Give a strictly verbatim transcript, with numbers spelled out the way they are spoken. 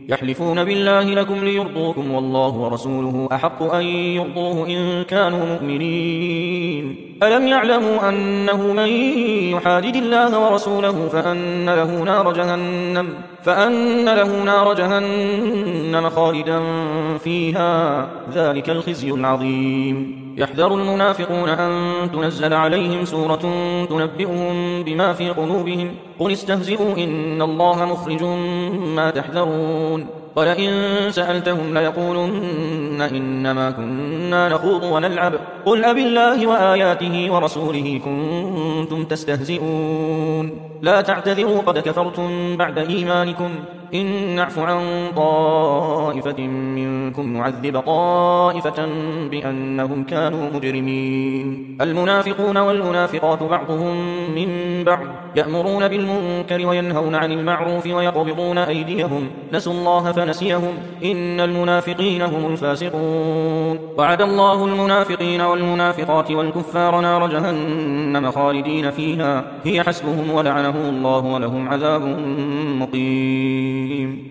يحلفون بالله لكم ليرضوكم والله ورسوله أحق أن يرضوه إن كانوا مؤمنين. ألم يعلموا أنه من يحادد الله ورسوله فأن له نار جهنم فأن له نار جهنم خالدا فيها ذلك الخزي العظيم. يحذر المنافقون أن تنزل عليهم سورة تنبئهم بما في قلوبهم قل استهزئوا إن الله مخرج ما تحذرون ولئن سألتهم ليقولن إنما كنا نخوض ونلعب قل أبالله وآياته ورسوله كنتم تستهزئون لا تعتذروا قد كفرتم بعد إيمانكم إن نعف عن طائفة منكم نعذب طائفة بأنهم كانوا مجرمين. المنافقون والمنافقات بعضهم من بعض يأمرون بالمنكر وينهون عن المعروف ويقبضون أيديهم نسوا الله فنسيهم إن المنافقين هم الفاسقون. وعد الله المنافقين والمنافقات والكفار نار جهنم خالدين فيها هي حسبهم ولعنهم الله ولهم عذاب مقيم.